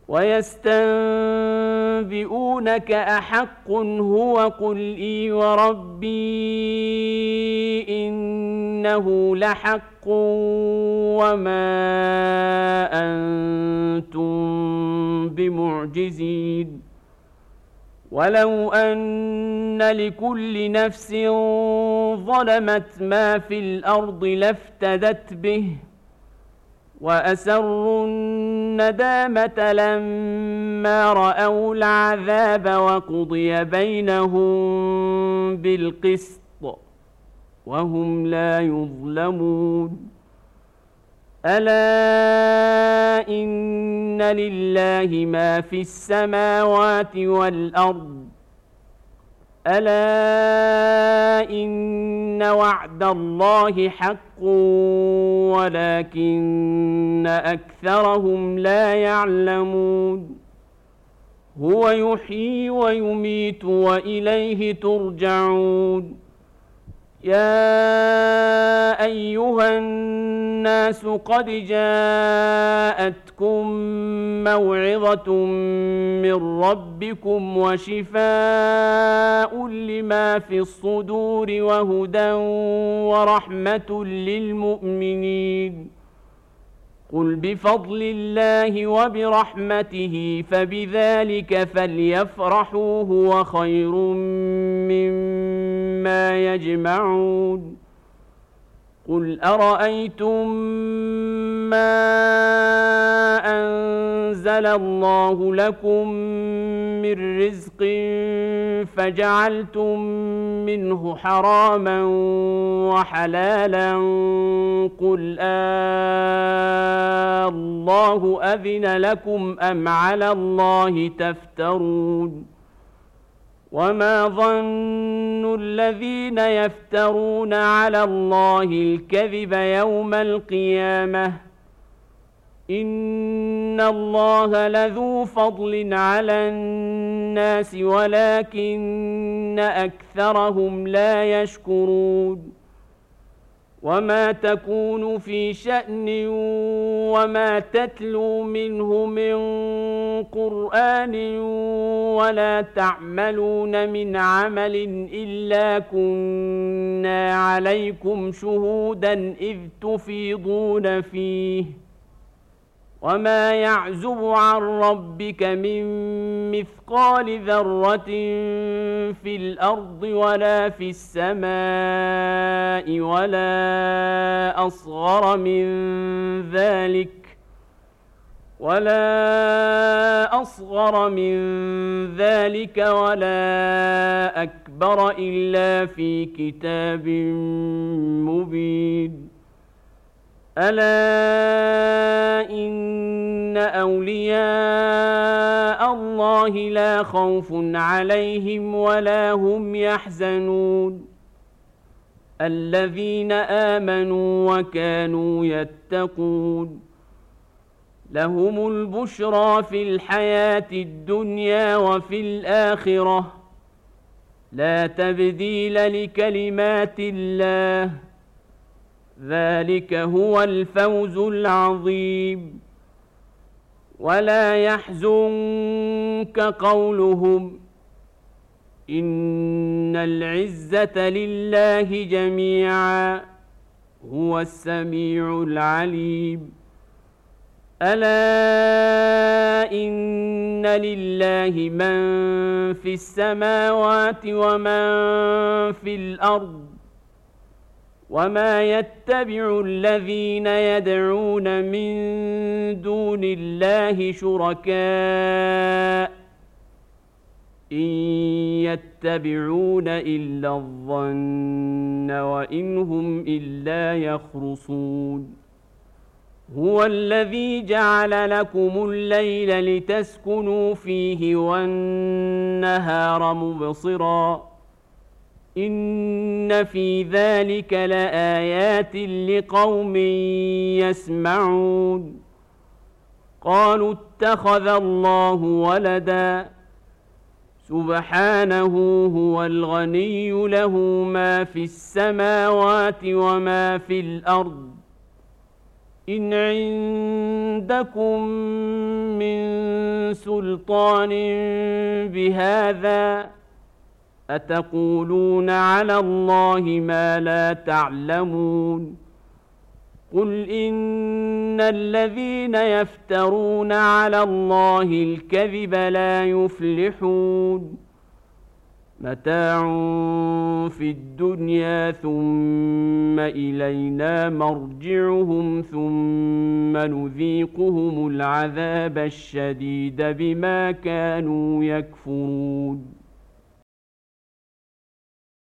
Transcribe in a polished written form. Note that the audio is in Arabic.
ويستنبئونك أحق هو قل إي وربي إنه لحق وما أنتم بمعجزين ولو أن لكل نفس ظلمت ما في الأرض لافتدت به وأسروا الندامة لما رأوا العذاب وقضي بينهم بالقسط وهم لا يظلمون ألا إن لله ما في السماوات والأرض ألا إن وعد الله حق ولكن أكثرهم لا يعلمون هو يحيي ويميت وإليه ترجعون يا أيها الناس قد جاءتكم موعظة من ربكم وشفاء لما في الصدور وهدى ورحمة للمؤمنين قل بفضل الله وبرحمته فبذلك فليفرحوا هو خير مما يجمعون قل أرأيتم ما أنزل الله لكم من رزق فجعلتم منه حراما وحلالا قل الله أذن لكم أم على الله تفترون وما ظن الذين يفترون على الله الكذب يوم القيامة إن الله لذو فضل على الناس ولكن أكثرهم لا يشكرون وما تكون في شأن وما تتلو منه من قرآن ولا تعملون من عمل إلا كنا عليكم شهودا إذ تفيضون فيه وما يعزب عن ربك من مثقال ذرة في الأرض ولا في السماء ولا أصغر من ذلك ولا أكبر إلا في كتاب مبين ألا إن أولياء الله لا خوف عليهم ولا هم يحزنون الذين آمنوا وكانوا يتقون لهم البشرى في الحياة الدنيا وفي الآخرة لا تبديل لكلمات الله ذلك هو الفوز العظيم ولا يحزنك قولهم إن العزة لله جميعا هو السميع العليم ألا إن لله من في السماوات ومن في الأرض وما يتبع الذين يدعون من دون الله شركاء إن يتبعون إلا الظن وإن هم إلا يخرصون هو الذي جعل لكم الليل لتسكنوا فيه والنهار مبصرا إن في ذلك لآيات لقوم يسمعون قالوا اتخذ الله ولدا سبحانه هو الغني له ما في السماوات وما في الأرض إن عندكم من سلطان بهذا أتقولون على الله ما لا تعلمون قل إن الذين يفترون على الله الكذب لا يفلحون متاع في الدنيا ثم إلينا مرجعهم ثم نذيقهم العذاب الشديد بما كانوا يكفرون